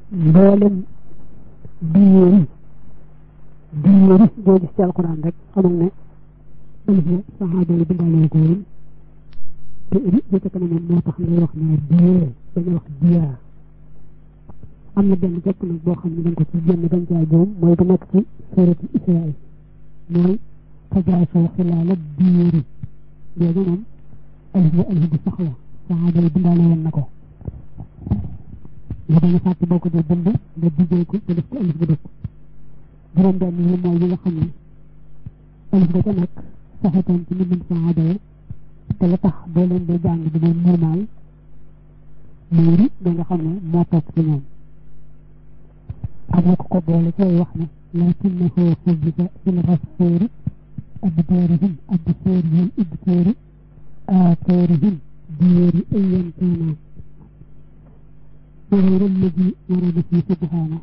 mboolem diyeeri doo gis ci alquran rek xamal ne alif ya saxaaba yi bindaale ko woon te ri ba ca kanam moo tax ngay wax ne diyee dañu wax diyaa am na benn jekk nag boo xam ne dañ ko ci génn dañ caa joom mooy bu nekk ci suuratu Israa mooy tajaasoo xilaala diyeeri jooju moom alif bu sax la saxaaba yi bindaale woon na ko nga bañ a fàtte boo ko dee bind nga dijjee ko te def ko alif bu dëkk juróom benn yi mooy yi nga xam ne alif ba ca nekk saxatoon ci mbindum saxaaba yi te la tax boo leen dee jàng di leen normal mooy ri da nga xam ne moo topp ci ñoom ak na ko boole ci wax ne lakinnahu xubisa fil rasfoori abdaarihim abdasoorihim ibtoori aakoorihim diyeeri ayyantaana وغير الذي ورد في سبحانه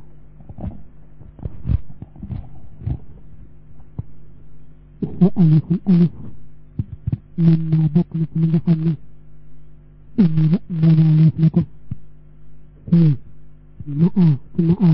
وألف الألف مما بقلت من خمنا إني لأمنا ليس لكم ماء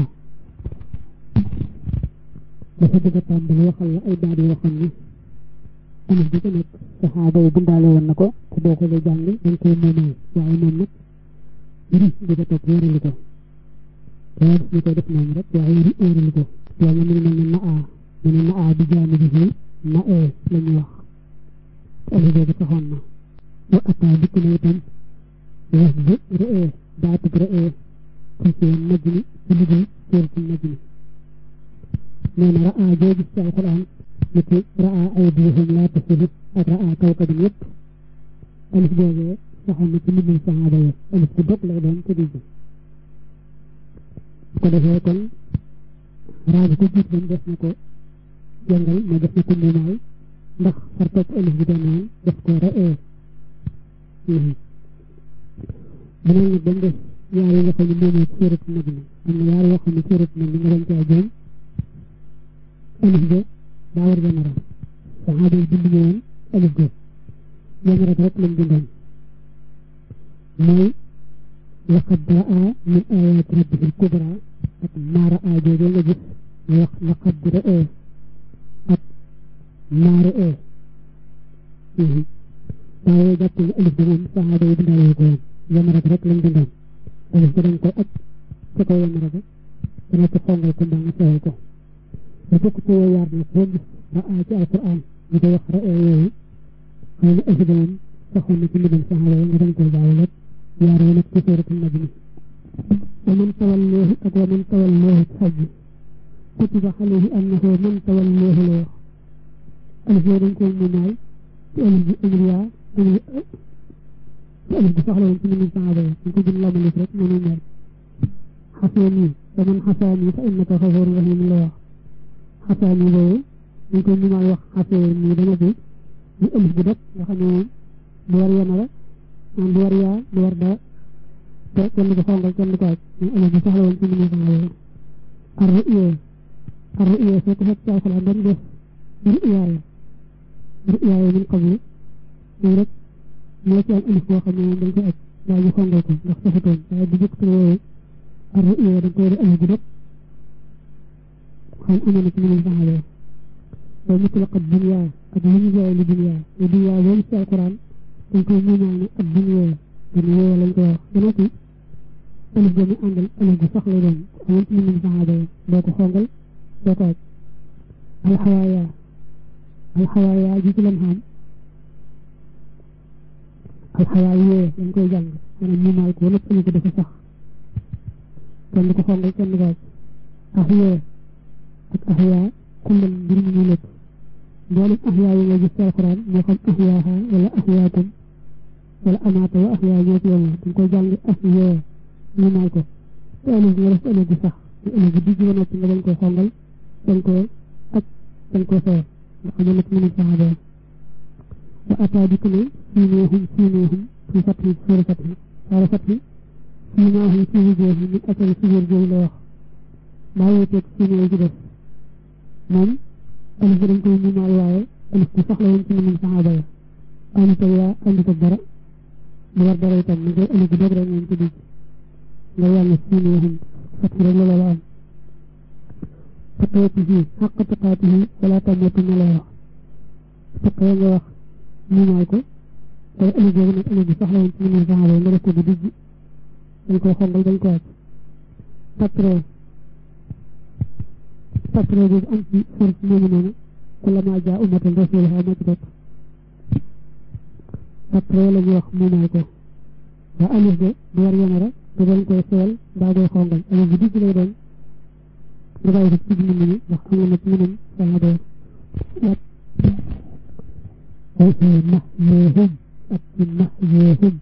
وفدك تنبغ وخل أي بعد وخلنا ألف بكنك صحابة بندالي ونكو تدوكو لجاني ونكو مومي وعينونك ri di ko topp wéerali ko te ñu koy def noonu rek waaye ri wéerali ko waaye mu ngi mel ne na a di jaami di fii na la ñuy wax te alif boobu taxoon na wa ataa dikk na itam wax bi ree baatub ree ci seen najmi ci liggéey suuratu najmi nee na raa joo gis ci alquran ni ki raa aydihim laa tasilu ak raa kawkabin yëpp alif boobee saxoon na ci mbindum saxaaba yi alif bu dog lay doon ci digg ko defee kon raa bi ko jiit bañ def na ko jàngal mais def na ko muumaay ndax far topp alif bi doon naan def ko ree beneen nag bañ def yaar yi nga xam ne moomoo ci suuratu najmi am na yaar yoo xam ne suuratu najmi nga bañ caa joom alif ga daa war général saxaaba yi bind woon alif ga général rek lañ bindoon mooy laqad raa min ayaati rabbihi al-kubra ak maa raa joojoo nga gis ñu wax laqad raa ak maa raa waaye jàpp ne alif bi moom saxaaba yi bindaale ko woon yamara rek lañ bindoon alif bi dañ koy aj ca kaw yamara ba dana ci xongal ko mbaa nga sewal ko ba bokk ci yooyu yaar nag boo gis raa ci alquran ñu koy wax raa yooyu xëy na alif bi moom saxoon na ci mbindum saxaaba yi nga dañ koy jaawale yaar yi nag ci suuratu najmi wa man tawallahu ak wa man tawallahu ci xaj kutiba alayhi annahu man tawallahu la wax alif yooyu dañ koy muumaal ci alif bi amriya ci alif bi soxla woon ci mbindum saxaaba yi dañ ko jëm lamalif rek noonu mel xasaani wa man xasaani fa innaka xafuurun rahiim la wax xasaani boobu dañ koy muumaal wax xasaani dana bi ñu alif bi dog nga xam ne moom bu war yana la moom du war yaa du war daa te kenn du xongal kenn du ko aj ñu alif bi soxla woon ci mbindum saxaaba yi ar-ru'ya soo ko fekk ci alxuraan dañ def ru'ya yi min qablu moom rek moo ci am alif boo xam ne moom dañ koy aj daa ñu xongal ko ndax saxutoon waaye bu jëkk woowu ar-ru'ya dañ koy def alif bu dog xam amoon na ci mbindum saxaaba yi wa mutlaqat dunya ak li ñu jaay li dunya li dunya boobu ci alxuraan dañ koy muumaal ne ak dunya lañ koy wax dana ci alif ba mu àndal alif bu sax lay doon amoon ci mbindum saxaaba yi doo ko xongal doo ko aj alxawaaya ji ci lam xam alxawaayee dañ koy jàng maanaam muumaal ko lépp alif ko dafa sax kenn du ko xongal kenn du ko aj axyee ak axyaa kullal mbir mi ñu lépp mboolem axyaa yi nga gis ci alxuraan moo xam axyaaha wala axyaakum wala amaata wa axyaa ñoo ci yemoo dañ koy jàng axyee muumaal ko te alif nga def alif bi sax te alif bi digg ba noppi nga dañ koy xongal dañ koy aj dañ koy sowal ndax ñu nekk mënu saxaaba yi wa ataa dikk ne siineehum fi fathi suura fathi saara fathi siineehum fi wujuuhihim min athari sujuud jooju la wax maa wuuteeg siinee ci def moom alif bi dañ koy muumaal waaye alif bi sax la woon ci mënum saxaaba yi andita yaa andita dara lu war dara itam ni koy alif bi dog rek moom ci digg nga yàlla siineehum فتح رجل الآن فتوته حق تقاته ولا تموتن لا يوح فقال يوح ميناكو ألي جوغنك ألي بصحلة وانتمنى فعلا ونركو بديجي ونكو خلال دنكوات فترة جد أنت فرق مؤمنون كلما جاء أمة رسولها مجدت فترة لم يوح ميناكو وأليه دي بيار يمرا بدل كو سوال بعد خونغل ألي بديجي ليدون بغاية تجي مني وخلنا نتمنى فهذا وفي محيهم محيهم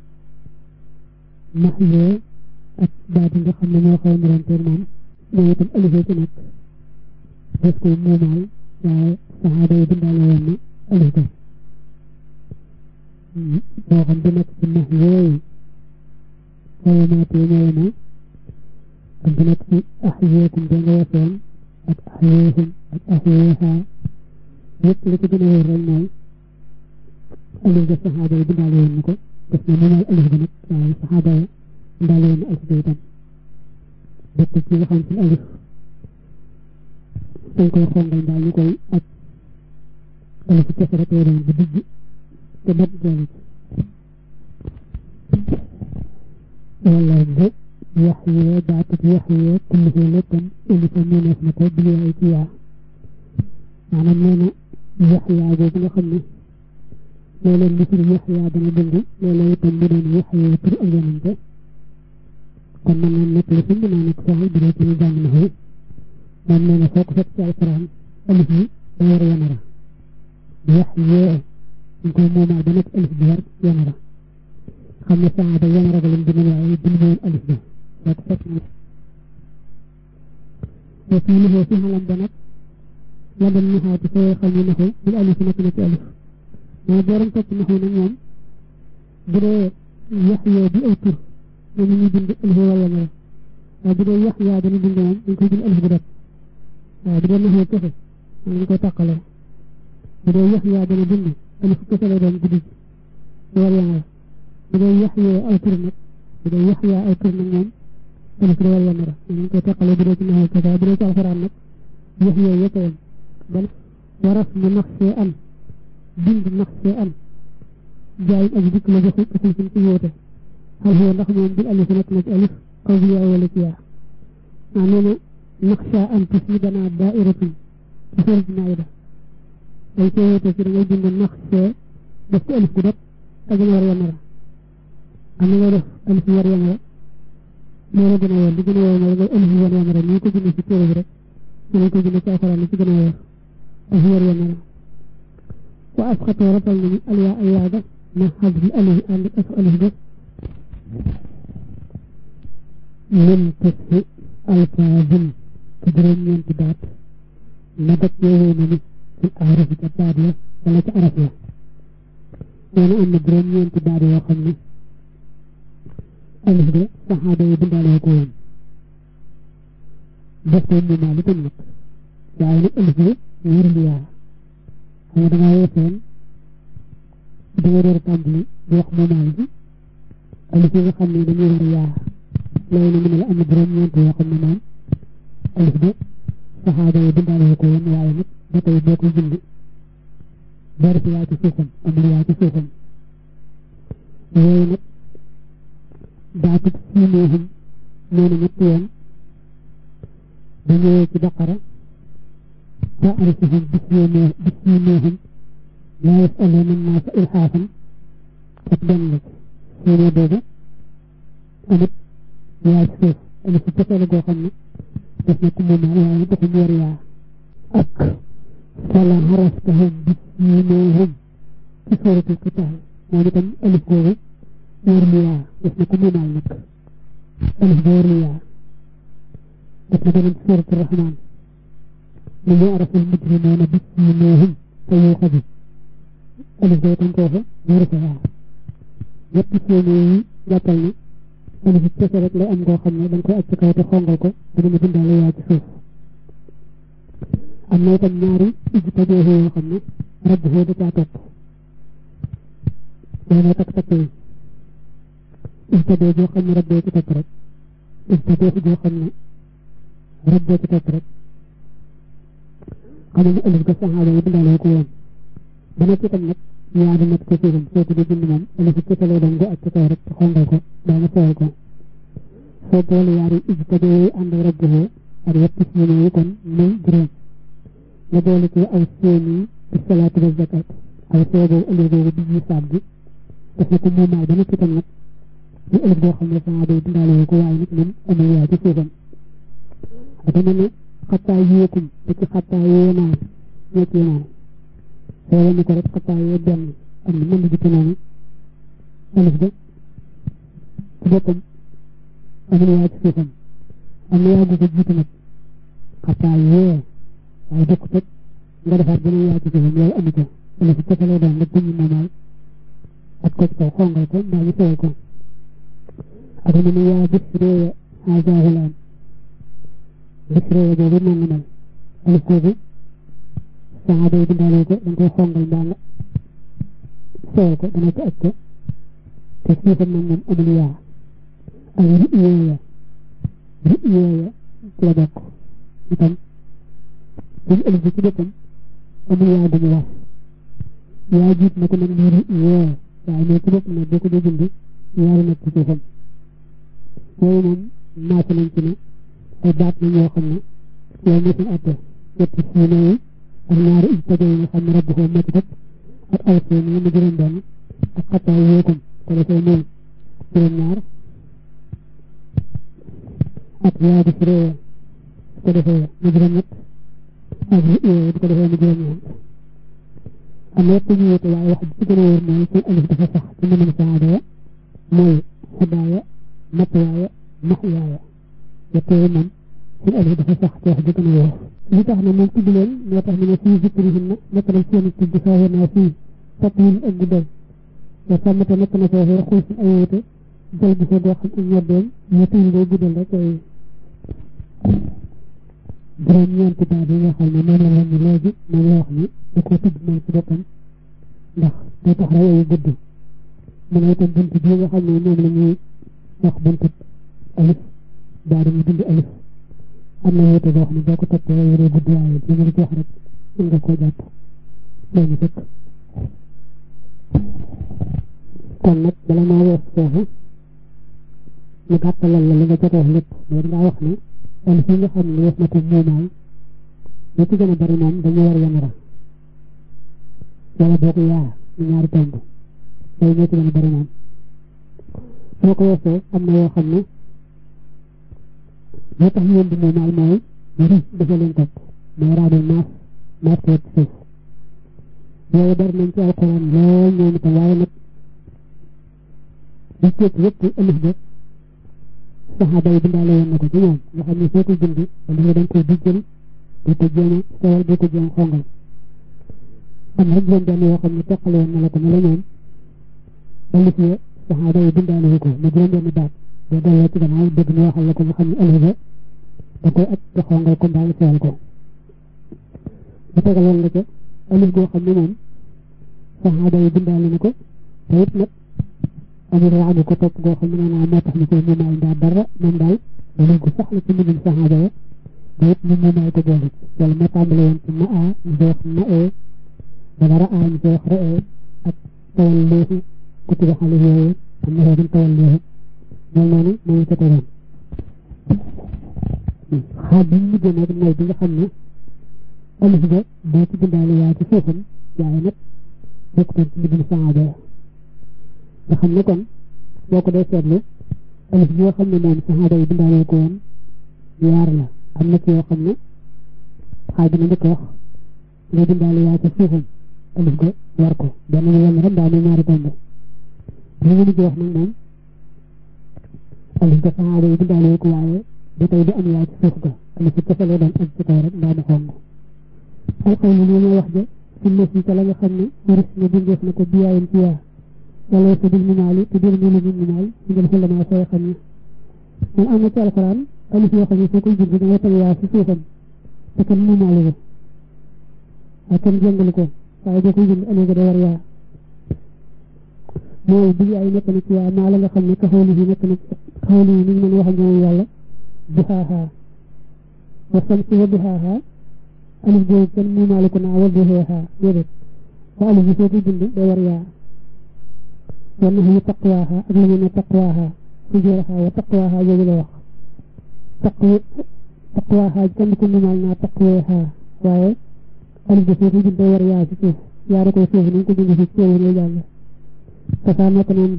محيه ak baat nga xam ne moo xaw maranteer moom mooy itam alifee ci nekk def ko muumaal waaye saxaaba yi bindaale woon na alif ko moo xam di nekk ci nax yooyu xawamaatee ñëwee na am di nekk ci axyeekum da nga wasoon ak axyeehum ak axyeeha yëpp li ci gën a wér rek mooy alif ga saxaaba yi bindaale woon na ko def na muumaal alif ga nag waaye saxaaba yi bindaale woon na alif ga itam bokk ci nga xam ci alif dañ koy xongal mbaa ñu koy ak alif kese rek lay doon bu dijj te bat boole ci wala bu yaxyee baatut yaxyee kulluhu léppam alifa mënees na ko biliyaay ci yaa maanaam nee na yaxyaa boobu nga xam ne léeg-léeg mu tur yaxyaa dana dund léeg-léeg itam mu doon yaxyee tur ak yonante kon mën naa nekk li fi mën naa nekk sax bi dee ci ñu jàng na xëy moom nee na foo ko fekk ci alquran alif yi da war yanara yaxyee ñu koy moomaa ba nekk alif bi war yanara xam ne saxaaba yanara ga leen dina waaye dina woon alif bi foo ko fekk nag te fii lifee si xalam ba nag la dem naxaati foo xam ne naxu bil alif nekk na ci alif mais boo doon fekk naxu nag moom bu dee yaxyee bi ay tur moom ñu bind alif war yanara waaye bu dee yaxyaa dana bind moom dañ koy bind alif bu def waaw bu dee naxee kese moom ñu koy tàqalee bu dee yaxyaa dana bind alif kese lay doon guddi war yanara bu dee yaxyee ay tur nag bu dee yaxyaa ay tur nag moom alif da war yanara moom ñu koy tàqalee bu dee ci naxee kese bu dee ci alxuraan nag yaxyee yëpp yam ban waras mu naqsee an bind naqsee an jaay ak dikk la joxu asul suñ ci wóote xal xoo ndax moom bil alif nekk na ci alif aw bi yaa wala ci yaa nee na naqsha an tusmidana daa'iratun ci sër bi naay da day cee wóote ci da ngay bind naqsee def ci alif gu dot ak gën a war yanara am na ngay def alif war yanara loolu gën a woon di gën a woon ngay alif war yanara nii ko bind ci téere bi rek ñu ko bind ci alxuraan ci gën a woon alif war yanara wa asxatoo rappal nañu alyaa alyaa ga ma xadri alif ànd ak alif ga min tisfi alfaazin ci juróom-ñeenti baat na dëkk yowee na ni ci araf ca baat ya wala ci araf ya nee na am na juróom-ñeenti baat yoo xam ne alif ga saxaaba yi bindaale ko woon def ko mu maali tam nag waaye nag alif ga wérul yaa xam nga dangaa weesoon da nga door a tàmbali di wax mu maali bi alif yi nga xam ne dañuy war yaa loolu mu ne la am na juróom-ñeent yoo xam ne moom alif ba saxaaba yi bindaale ko woon waaye nag ba tey boo koy bind boo def yaa ci suufam amul yaa ci suufam yooyu nag baatub siimeehum nee na ñetti yoon ba ñëwee ci baqara ta'rifuhum bisiimeehum laa yas'aluuna an-naasa ilhaafan ak benn la séenée boobu amit yaa ci suuf alif ci kese la goo xam ne def na ko moom waaye dafa mu war yaa ak fala haraftahum bisiimeehum ci suuratul Qitaal moom itam alif googu wóor lu yaa def na ko moomaal nag alif ba wóor lu yaa def na beneen ci suuratul Rahmaan li yu'rafu al-mujrimuuna bisiimeehum fa yuuxazu alif ba itam foofu wóor fa yaa ñetti séenée yi jàppal ne alif kese rek lay am goo xam ne dañ koy aj ci kaw te xongal ko te dina bindaale yaa ci suuf am na itam ñaari ijtihad yoo xam ne rabb foo da caa topp loolu takk yi ijtihad joo xam ne rabbee ci topp rek ijtihad joo xam ne rab boo ci topp rek xamal ne alif ga saxaaba yi bindaale ko woon ba nekk itam nag yaa di nekk ko suufam soo ko di bind moom alif ci kese lay doon gu ak ci kaw rek te xongal ko daa nga sowal ko soo boole yaari ijtaba yooyu ànd ak rabbuhu ak yetti siine yi kon muy juróom nga boole ci aw seeni bi salaatu wa zakat aw see boobu alif boobu di ji saab bi def na ko muumaay ba nekk itam nag ñu alif boo xam ne saxaaba yi bindaale ko waaye nag moom amul yaa ci suufam dafa mel ne xattaa yéekum ba ci xattaa yéenaa ñoo ci yéenaa soo wane ko rek xattaa yee benn am na mën na jikko noonu alif ba ci boppam amul yaa ci suufam am na yaa gu ko jiitu nag xattaa yee waaye bokkut ak nga defaat beneen yaa ci suufam loolu amu ko alif bi kese lay doon nga duñu moomaal ak ko ci kaw xongal ko mbaa ñu sowal ko ak mu ne yaa bisree hazahulaan bisree boobu noonu mel alif boobu saxaaba yi bindaale ko dañ koy xongal mbaa nga sowal ko dana ko aj ko te suufam nag moom amul yaa ak ri'yeeya ci la bokk itam buñu alif bi ci boppam amul yaa duñu wax yaa jiit na ko nag ni ri'yee waaye mais ci boppam nag boo ko dee bind yaari nekk ci suufam yooyu moom maase nañ ci ne ay baat nañ yoo xam ne yow moo seen atte ñetti siine yi ak ñaari ijtaba yi nga xam ne rabbu ko moo ci topp ak aw seen yi mu juróom benn ak xattaa yéekum ko defee moom juróom ñaar ak yaa di firee ko defee mu juróom ñett ak di ko defee mu juróom ñeent am na yëpp ñu wute waaye wax ci gën a wóor mooy seen alif dafa sax ci mënum saada ya mooy xudaaya matwaaya maxyaaya yettee moom seen alif dafa sax ci wax ji gën a wóor li tax na moom tudd leen moo tax ñu ne fii zikrihinna nekk na seen tudd faawe naa fii tatwil ak guddal te sàmmate nekk na foofee xuus ay wute jël bi fee doo xam ak ñoddeem ñu tudd day guddal rek ay juróom ñeenti baat yi nga xam ne moom la wàññi léegi moom la wax ni da koo tudd moom ci boppam ndax day tax rek ay gudd mu ne itam bunt bii nga xam ne moom la ñuy wax buntu alif daa dañuy bind alif am na wute boo xam ne boo ko toppee yore gudd waaye li nga ci wax rek mën nga koo jàpp loolu fekk kon nag bala maa wees foofu ñu gàttalal la li nga jot a wax lépp mais dangaa wax ne alif yi nga xam ne wax na ko muumaay li ci gën a bari moom dañu war yanara wala boo ko yaa ñu ñaari tomb loolu moo ci gën a bari moom soo ko weesoo am na yoo xam ne moo tax ñu leen di muumaal mooy ri dafa leen topp mooy raadul maas ko ci suuf yooyu bari nañ ci alquran lool ñoom itam waaye nag li ci yëpp alif ba saxaaba yi bindaale woon na ko ci ñoom nga xam ne soo koy bind wala dañ koy dijjal boo ko jéem a sowal boo ko jéem a xongal am na juróom benn yoo xam ne teqale woon na la ko ne la ñoom alif ya saxaaba yi bindaale ko mu juróom benn baat boo delloo ci gannaaw dëgg ñu waxal la ko nga xam ne alif ba da koy aj te xongal ko mbaa sowal ko bu tegaloon la ca alif goo xam ne moom saxaaba yi bindaale na ko te it nag amul raadu ko topp goo xam ne naa moo tax ñu koy muumaay ndaa dara moom daal alif gu sax la ci mbindum saxaaba ya te it ñu muumaay ko boole wala moo tàmbale woon ci ma a ñu koy wax ma ee wala ra a ñu koy wax ra ee ak tawal léexi kutiba xale yooyu am na xoogan tawal léexi moom noonu mooy ko tegoon xaaj bi ñu mujjee nag mooy bi nga xam ne alif ba boo ci bindaale yaa ci suufam waaye nag bokkutoon ci mbindum saxaaba ya nga xam ne kon boo ko dee seetlu alif bi nga xam ne moom saxaaba yi bindaale ko woon yaar la am na ci yoo xam ne xaaj bi na njëkk wax nga bindaale yaa ca suufam alif ga war ko benn mu yenn rek daa muy ñaari tomb li ñu mujj wax nag moom alif ga saxaaba yi bindaale ko waaye ba tey du am yaa ci suuf ga alif bi kese lay doon ak ci kaw rek mbaa mu xong ay xaw ni ñoo wax ja ci nes yi ca la nga xam ne waris na bindeef na ko biyaayin ci yaa wala sa bil mumaali te dir ñu lu mumaal ñu ngeen xel dama sooy xam ne man am na ci alxuraan alif yoo xam ne soo koy bind da ngay teg yaa ci suufam te kenn mumaali ko ak kenn jëngali ko waaye boo koy bind alif ga da war yaa mooy bi ay nekk na ci yaa maa la nga xam ne taxawli yi nekk na taxawli yi ni ñu mën wax ak ñoom yàlla di xaaxaa والشمس وضحاها ألف بوب كان ممالكنا وضحاها يدت وألف بوب جند دوريا وأنه تقواها أجلنا تقواها فجورها وتقواها يجل وخ تقواها كان كل مالنا تقواها waaye alif de foofu jël day war yaa ci suuf yaara koy suuf nañ ko bind ci teewu lay jàll safa nekk noonu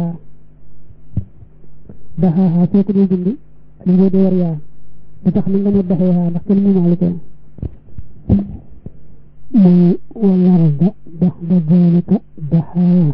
daxaaha soo ko dee bind alif de day war yaa da tax na nga ne daxeeha ndax kenn mu maali ko muy walarda dax da zalika daxaaha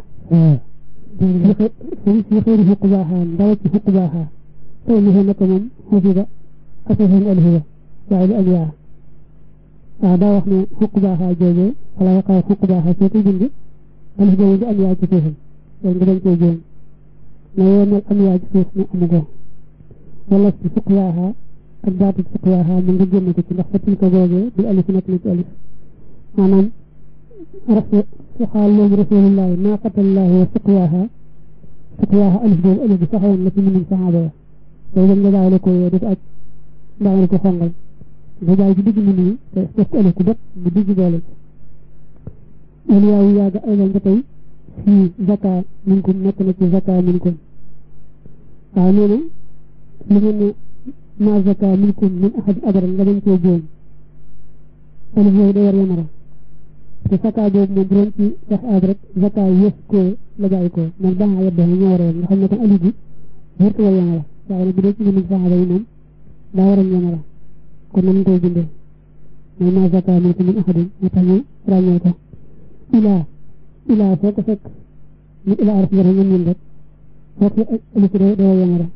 fi xëyri xuqbaaha ndaw ci xuqbaaha taw li nekk moom xufida asasan alhiya waaye lu alyaa daa wax ne xukk baaxaa joojee wala yaqaw xukk baaxaa soo koy bind alif boobu di am yaa ci suufam loolu nga dañ koy jéem na yoonal am yaa ci suuf ne amu ko wala si xukk baaxaa ak baatu xukk baaxaa mën nga génn ko ci ndax fatil ko googee di alif nekk na ci alif maanaam rasu xaal loolu rasulullahi naaqatallahi wa suqyaaha alif boobu alif bi saxawoon la ci mënum saxaaba ya loolu dañ nga daawale ko def ak daawale ko xongal nga jaay ci digg mënu te def ko alif ku dëkk bu digg doole waliyaawu yaaga aydan ba tey fii zaka minkum nekk na ci zaka minkum waaw nee na li ngeen ne ma zaka minkum min ahad abadan nga dañ cee jóom alif yooyu day war yamara te zaka boobu moom bu doon ci wax aad rek zaka yës ko la bàyyi ko moom baaxa yedde ñoo war a yem nga xam ne kon alif bi wërtu war yamara waaye nag bu dee ci mënu saxaaba yi moom daa war a yamara kon nañ koy bindee mooy ma zaka minkum min ahadin moo tax ñu ràññee ko ilaa foo ko fekk ni ilaa araf jara ñun rek foo ko alif doo yamara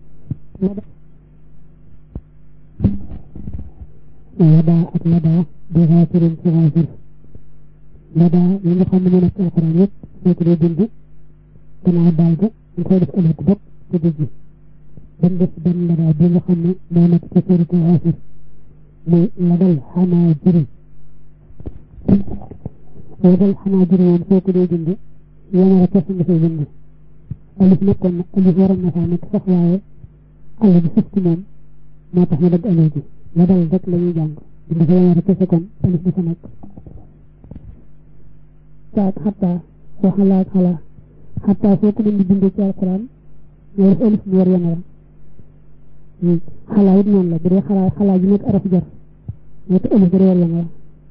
ladaa ak ladaa di xaasirin ci xaasir ladaa yi nga xam ne moo nekk alxuraan yëpp soo ko dee bind gannaaw daal ga ñu koy def alif bopp ci digg ban def ban ladaa bi nga xam ne moo nekk ci suuratu xaasir muy ladal xanaa jiri ladal xanaa jiri moom soo ko dee bind yamara kese nga fay bind alif nekkoon na alif waroon na faa nekk sax waaye àll bi sëf ci moom moo tax ñu dagg alif bi ladal rek la ñuy jàng bind fa yamara kese kon alif bi fa nekk saak xataa soo xalaat xalaa xataa soo ko mën di bindee ci alquran nga def alif mu war yamara xalaa it noonu la bu dee xalaa ji nekk araf jar moo tax alif bi war yamara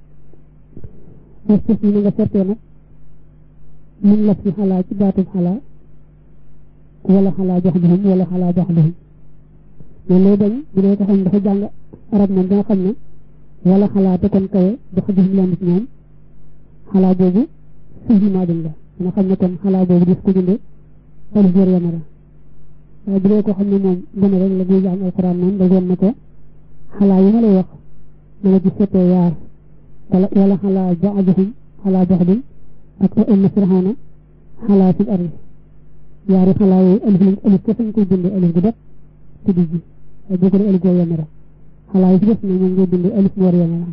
suuf ni nga seetee nag mun la fi xalaa ci baatub xalaa wala xalaa jox duhum wala xalaa jox duhum loolu lay bañ bu dee ko xam dafa jàng arab moom danga xam ne wala xalaa te kon kawe jox duhum leen ci ñoom xalaa boobu suufi maa dem la danga xam ne kon xalaa boobu def ko jënde alif war yamara waaye bu dee ko xam ne moom gën a rek la buy jàng alquran moom da doon na ko xalaa yi ma lay wax na nga ci seetee yaar wala xalaa ba'duhum xalaa ba'din ak inna fir'auna xalaa fil ardi yaari xalaa yooyu alif kese nga koy bindee alif gu def ci digg waaye boo ko dee alif goo yamara xalaa yi ci def na moom ngay bindee alif mu war yamara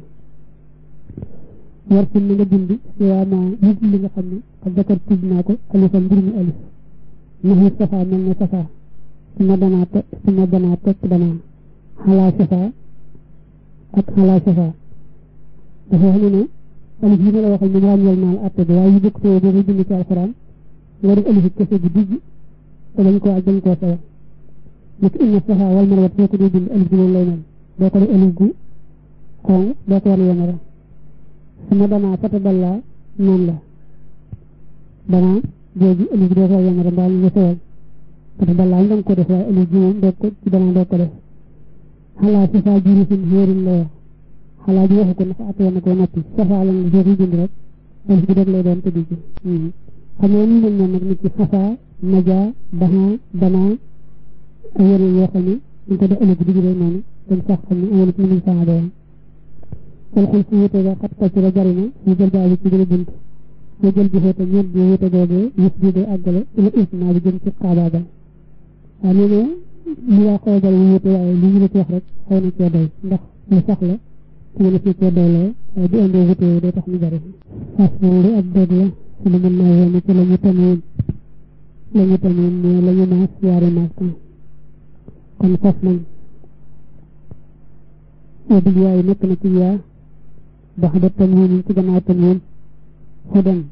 war sin na nga bind yaa ma yëg li nga xam ne ak dakar tudd naa ko alifam mbir mi alif naxi safa mel ne safa suma danaa teg danaa xalaa safa ak xalaa safa dafa wax ne alif yi ma la waxal ñoom ràññeel naa la àtte bi waaye yu bokk too boobu bind ci alxuraan nga def alif kese bu digg te dañ koo sawa nit inna safa wal marwa soo ko dee bind alif bi loolu lay mel boo ko def alif gu xong boo ko war yamara suma danaa fata dallaa noonu la danaa jooju alif bi doo ko war yamara mbaa nga sawal fata dallaa nga ko def waaye alif bi moom doo ko ci danaa doo ko def xalaa safa jiri sin xéerin la wax xalaa ji waxu ko ndax attee na ko noppi safa la nga soo koy bind rek alif bi rek lay doon tëdd ci xam nga ñu mel noonu nag nit ci safa naja danaa ay yeneen yoo xam ne ñu ko def alif bi digg rek noonu dañ sax xam ne amul ci mënuñ saa doon kon xul si wute ga xat kacc ra jari na ñu jël baa bi ci gën a bunt ñu jël bi xeete ñeent bi wute googee yëf bi day àggale ila isma bi jëm ci xaabaagal waaw nee na li waa xaw a bari wute waaye li ñu la ci wax rek xaw na cee doy ndax lu sax la ci mën a ci cee doyloo waaye bu indee wute yi day tax ñu bari fas li ak dog la ci lu mën naa woon ci la ñu tamit mooy la ñu maas yaari maas kon fas nañ bil yaay nekk na ci yaa bax da tanwin ci gannaaw tanwin hudan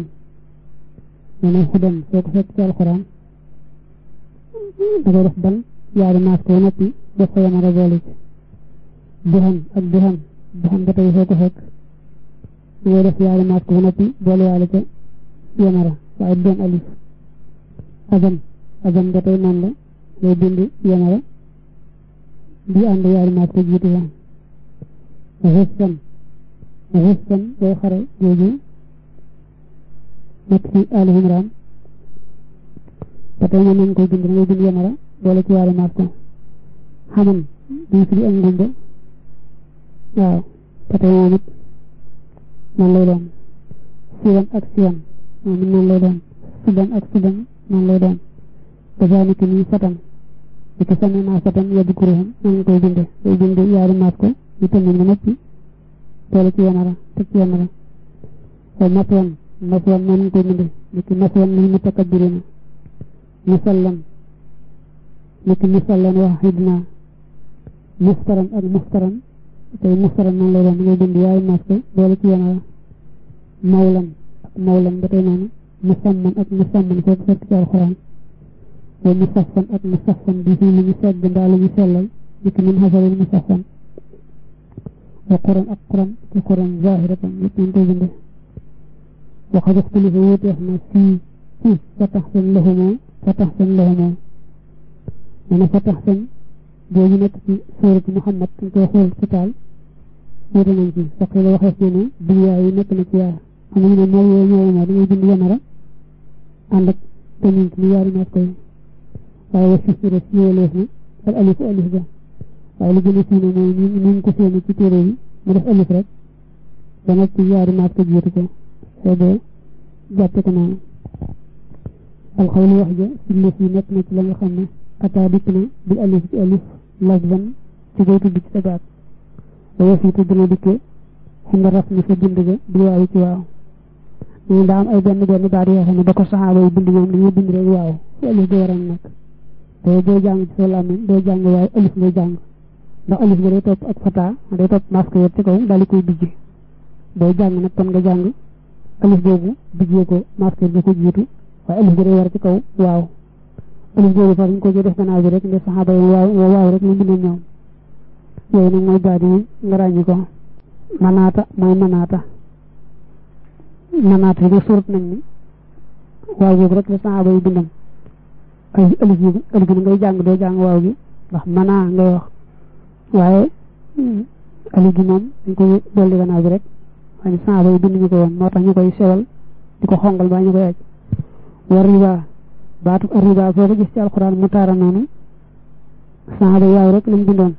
hudan soo ko fekk ci alquran da ngay def ban yaari maas ko noppi def ko yamara boole ci duhan ak duhan ba tey soo ko fekk da ngay def yaari maas ko noppi boole waale ca yamara waaye doon alif azan ba tey noonu la ngay bind yamara di ànd yaari maas ko jiitu woon xustan booy xare jooju nekk ci Ali Imran ba tey nga nañ koy bind ngay bind yamara boole ci yaari maas ko xaman bii fi di ak ngumba waaw ba tey moom it noonu lay doon siwan ak siwan moom it noonu lay doon suban ak suban noonu lay doon kazaalika nii fatan li ko sànni naa fatan yóbbu kuréel noonu koy binde koy bind yaari maas ko ñu tamit ba noppi boole ci yamara teg ci yamara wa maswan noonu koy binde li ki maswan li mutakabbirina musallan wahidna mustaran ak mustaran tey mustaran noonu lay doon ngay bind yaari maas ko boole ci yamara mawlan ba tey noonu musamman ak musamman foo ko fekk ci alxuraan wa musaffan ak musaffan bi fi lu ñu segg mbaa lu ñu sellal nit min xasalil musaffan wa quran ak quran ci quran zahiratan yëpp ñu koy binde waxa jox kilifa wuteex na fii ci fataxsan lahumoo mana fataxsan boobu nekk ci suuratu Muhammad dañ koy xool ci taal wuute nañ ci sax la waxees na ne biyaa yi nekk na ci yaa am nañu ne mooy yooyu ñëwee moo dangay bind yamara ànd ak tamit ni yaari maas koy waaye wa sisira siwaleef na ak alif ga waaye lu gën a siine mooy ñu ko séeni ci téere yi mu def alif rek ba nekk ci yaari maas ko jiitu ko soo dee jàppe ko noonu alxawlu wax ja si lëf yi nekk na ci la nga xam ne ataa dikk na bil alif ci alif lasban ci koy tudd ci sa baat waaye fii tudd na dikkee xinda raf ni fa bind ga di waaw ci waaw ñu daa am ay benn baat yoo xam ne da ko saxaaba yi bind ñoom dañuy bind rek waaw ci alif ga waram nekk te doo jàng ci sa làmmiñ doo jàng waaye alif ngay jàng ndax alif ga day topp ak fata day topp masque yëpp ci kaw daal di koy bijji booy jàng nag kon nga jàng alif boobu bijjee ko masque ga ko jiitu waaye alif ga day war ci kaw waaw alif boobu sax ñu ko def gannaaw bi rek nga saxaaba yi waaw rek ñu bindoon ñoom yooyu nag mooy baat yi nga ràññi ko manaata mooy manaata yi nga surat nañ ni waaw boobu rek la saxaaba yi bindoon ay alif gi ngay jàng doo jàng waaw gi ndax manaa ngay wax waaye alif gi moom dañ koy dolli gannaaw bi rek waaye saxaaba yi bind ñu ko woon moo tax ñu koy sewal di ko xongal ba ñu koy aj war riba baatu riba foo ko gis ci alxuraan mu taara noonu saxaaba yi waaw rek lañ bindoon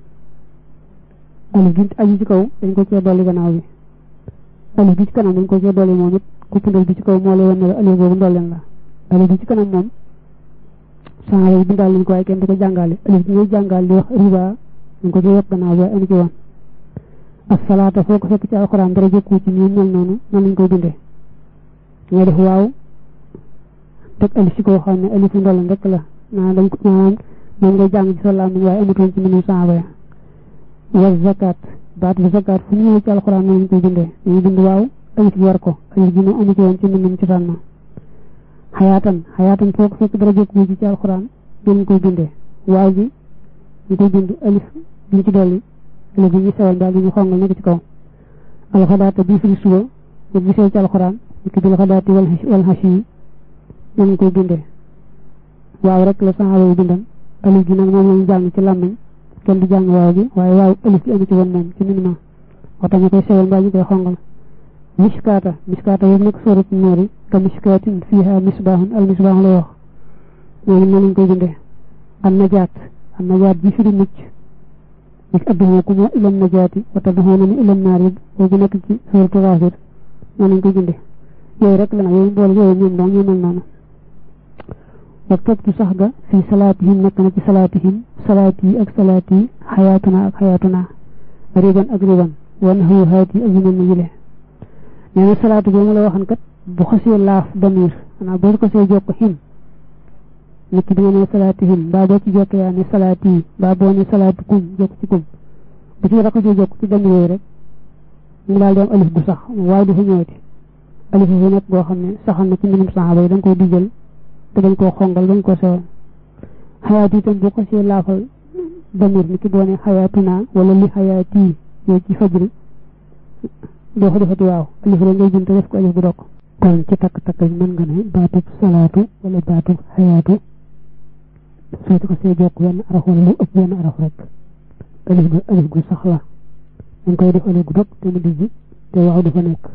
alif gi aju ci kaw dañ ko cee dolli gannaaw bi alif gi ci kanam dañ ko cee dolli moom it ku pindal bi ci kaw moo lay wan ne la alif boobu ndolleen la alif gi ci kanam moom saxaaba yi bindaal lañ ko waaye kenn du ko jàngale alif gi ngay jàngal di wax riba dañ ko cee yokk gannaaw bi andi ci woon as-salaata foo ko fekk ci alxuraan dara jëkku ci nii mel noonu lañ koy bindee ngay def waaw teg alif ci kaw xam ne alifu ndolleen rek la dañ ko moom ngay jàng ci sa làmmiñ waaye amatoon ci mënu saxaaba ya wa zakat baat bi zakat fu ñu ñëw ci alxuraan lañ koy bindee dañuy bind waaw alif gi war ko alif gi moom amu ci woon ci mënum ci sànna xayaatan foo ko fekk dara jëkku ci alxuraan lañ koy bindee waaw gi ñu koy bind alif ñu ci dolli alif gi ñu sewal daal di ñu xongal nekk ci kaw alxadaata bii fi suba nga gisee ci alxuraan ki bil xadaati wal hashi yi lañ koy bindee waaw rek la saxaaba yi bindan alif gi nag moom lañu jàng ci làmmiñ kenn du jàng waaw gi waaye waaw alif gi amu ci woon moom ci minima moo tax ñu koy sewal mbaa ñu koy xongal miskaata yooyu nekk sóorat Nuur ka miskaatin fiiha misbaahun al misbaah lay wax moom lañ koy bindee an najaat bi fi di mucc dik adduhaakum ilan najaati wa tad'uunani ilan naari boobu nekk ci sóoratu Gaafir moom lañ koy bindee yooyu rek la nag yooyu boole yooyu ñoom dong ñu mel noonu wa tobtu sax ga fii salaatihim nekk na ci salaati ak salaati xayaatuna riban ak riban wan xëyu xaati ak yu mel ni yile nee na salaatu boobu la waxan kat bu xasee laaf damir xanaa boo ko see jokk him nit ki dina ne salaatihim mbaa boo ci jokk yaa ne salaati mbaa boo ne salaatukum jokk ci kum bu ci rako ci jokk ci dem yooyu rek mu daal di am alif gu sax waaye du fa ñëwati alif bu nekk boo xam ne saxal na ci mbindum saxaaba yi da nga koy dijjal te dañ koo xongal dañ ko sewal xayaati itam boo ko see laafal damir ni ki doone xayaatina wala li xayaati yooyu ci fajri doo ko defati waaw alif rek ngay jënte def ko alif gu dokk kon ci takk-takk mën nga ne baatub salaatu wala baatub xayaatu sootu ko see jokk wenn araf wala lu ëpp wenn araf rek alif gu sax la dañ koy def alif gu dokk te mu dijji te waaw dafa nekk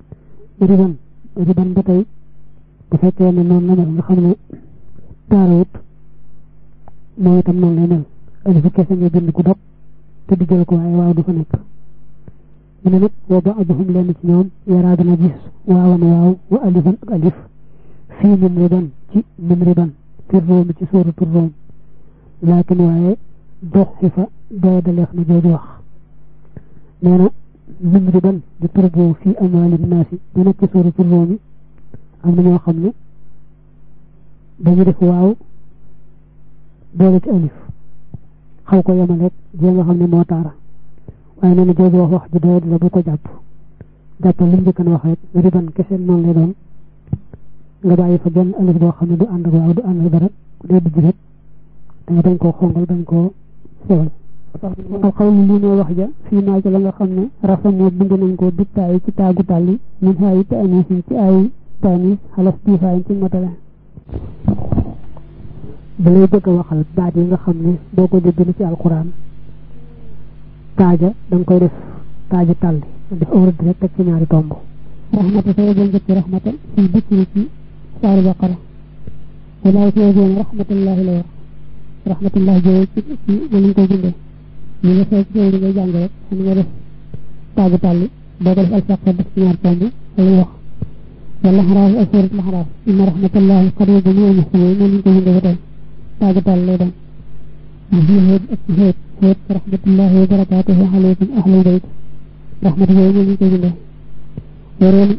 riban ba tey bu fekkee ne noonu la mel nga xam ne taarawut moom itam noonu lay mel alifu kese nga bind gu dog te diggal ko waaye waaw du fa nekk mu ne nag wa ba'duhum lenn ci ñoom yaraa dana gis waawan waaw wa alifan ak alif fii min riban fi room ci sóoratu room laakin waaye dox xifa doy daleex na jooju wax nee na min riban di turbo fii amwaalin naasi di nekk ci sóoratu room yi am na ñoo xam ne dañu def waaw boole ci alif xaw ko yemal rek jee nga xam ne moo taara waaye nee na jooju wax ji doy la bu ko jàppal li mu njëkk wax rek riban kese noonu lay doon nga bàyyi fa benn alif boo xam ne du ànd ak waaw du ànd ak dara day dijj rek danga dañ koo xongal dañ koo sewal al xawlu lii mooy wax ja fii maa ci la nga xam ne rafa moo bind nañ ko bittaay ci taagu tàlli min xaayi te anisin ci ay tanis xalas diifaayin ci matale da lay bëgg a waxal baat yi nga xam ne boo ko dégg ci alquran taaja da nga koy def taaji tàlli def awrad rek teg ci ñaari tomb rahmata sa yóbbal njëkk rahmata fii dikri ci saaru baqara walaay fi yóbbal rahmatullahi la wax rahmatullahi jooyu ci lañ koy bindee ñu nga fekk jooyu ngay jàng rek xam nga def taaji tàlli boo ko def alfaqar def ci ñaari tomb lañu wax wala xaraaf ak sóorat la xaraaf inna rahmatullahi qaribun minal muhsinin noonu lañ koy bindee ba tey taaji tàlli lay doon xéet ak ci xéet rahmatullahi wa barakatuhu alaykum ahlal bayt rahmatu yooyu noonu lañ koy bindee وروم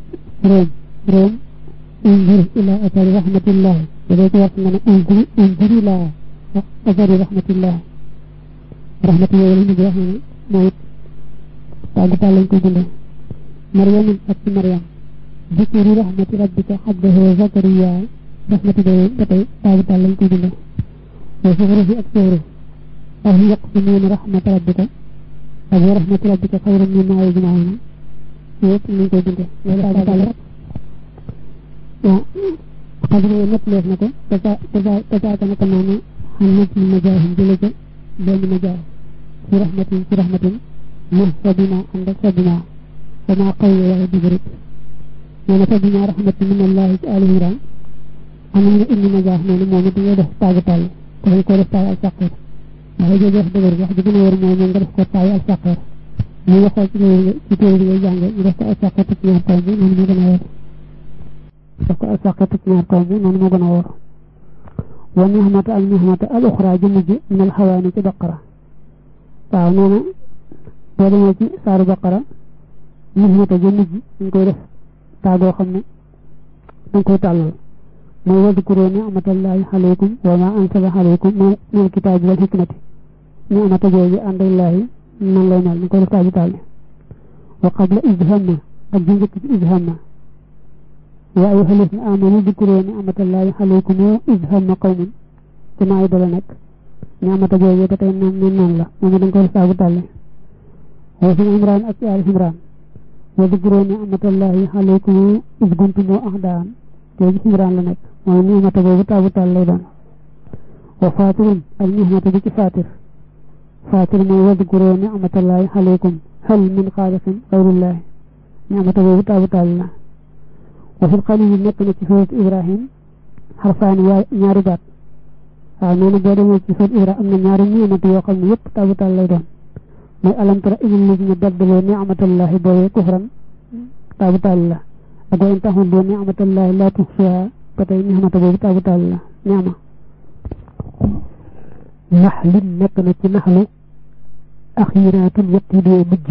روم انظر الى اثر رحمه الله ولكن وقتنا انظر الى اثر رحمه الله رحمه الله اللي جاء موت تاغ تالن كو دند مريم اك مريم ذكر رحمه ربك حده زكريا رحمه الله تاي تاغ تالن كو دند وصغره اكثر اهل يقسمون رحمه ربك اهل رحمه ربك خير مما يجمعون yépp ñu koy dundé loolu daal rek ya xadru ñëpp lees na ko ta kana ko nani xamna ci majahim jëlé ci benn majah ci rahmatin muhtabina and sabina sama qawli wa digrit ñana fa dina rahmatin min allah ta'ala iran amna indi majah noonu moom di def tagatal ko ko def tay al saqir ma jëjë wax dëgër wax di gëna wër mooy nga def ko tay al saqir ñu waxal ci téere bi ngay jàng ñu def ko ay sàqatu ci ñaar tomb noonu moo gën a wóor def ko ay sàqatu ci ñaar tomb noonu moo gën a wóor wa nihmata al uxra ji mujj min al xawaani ci baqara waaw nee na boo demee ci saaru baqara nihmata ji mujj dañ koy def taagoo xam ne dañ koy tàllal mooy wadkuru ni'matallahi alaykum wa ma anzala alaykum min al kitaabi wal hikmati ni'mata jooju àndallahi nan lay mel ni ko def taaji tàlli wa qabla izhamna ak ji njëkk ci izhamna wa ayyuha alladhina amanu dhkuru ni'matallahi alaykum izhamna qawmin ci naay dala nekk ni'mata jooju ba tey noonu la moom dañ ko def taaji tàlli wa fi imran ak al imran wa dhkuru ni'matallahi alaykum iz kuntum a'daan jooju ci imran la nekk mooy ni'mata boobu taaji tàlli lay doon wa fatirun al ni'mata bi ci fatir فاتر ما يذكروا نعمة الله عليكم هل من خالق غير الله نعمة الله تعالى وفي القليل نكنا في سورة إبراهيم حرفان ناربات نانا بودنا في سورة إبراهيم أمنا ناري نعمة يوقم يب تعالى دون ما ألم ترى إن الذين بدلوا نعمة الله بوي كفرا تعالى أقول انتهوا بنعمة الله لا تحصيها فتي نعمة تعالى نعمة نحل نكنا ci naxlu akhiratul yetti do mujj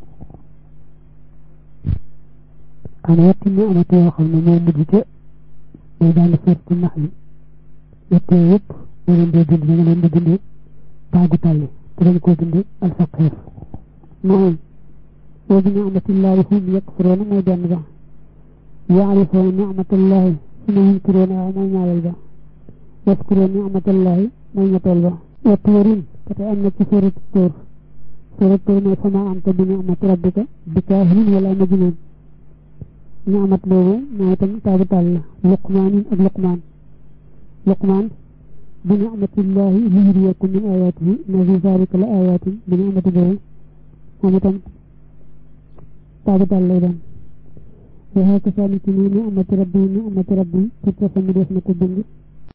ana yetti ni amatu yo xamne mo mujj te day dal fess ci naxlu yetti yep mo len do bind nga len di bind dañ ko bind al faqir moom wa bi ni'matillahi hum yakfuruna mooy benn ba ya'rifuna ni'matallahi suma yunkiruna mooy ñaareel ba yaskuruna ni'matallahi mooy ñetteel ba wa tuurin te am na ci suuratu tuur mooy fama anta bi ni'mati rabbika bi kaahinin wala majnun ni'mat boobu mooy itam taabatal la luqmaanin ak luqmaan bi ni'matillahi liyuriyakum min ayatihi inna fi zalika la ayatin bi ni'mati boobu moom itam taabatal lay doon waxee ko sànni ci nii ni'mati rabbi te fa mu def na ko bind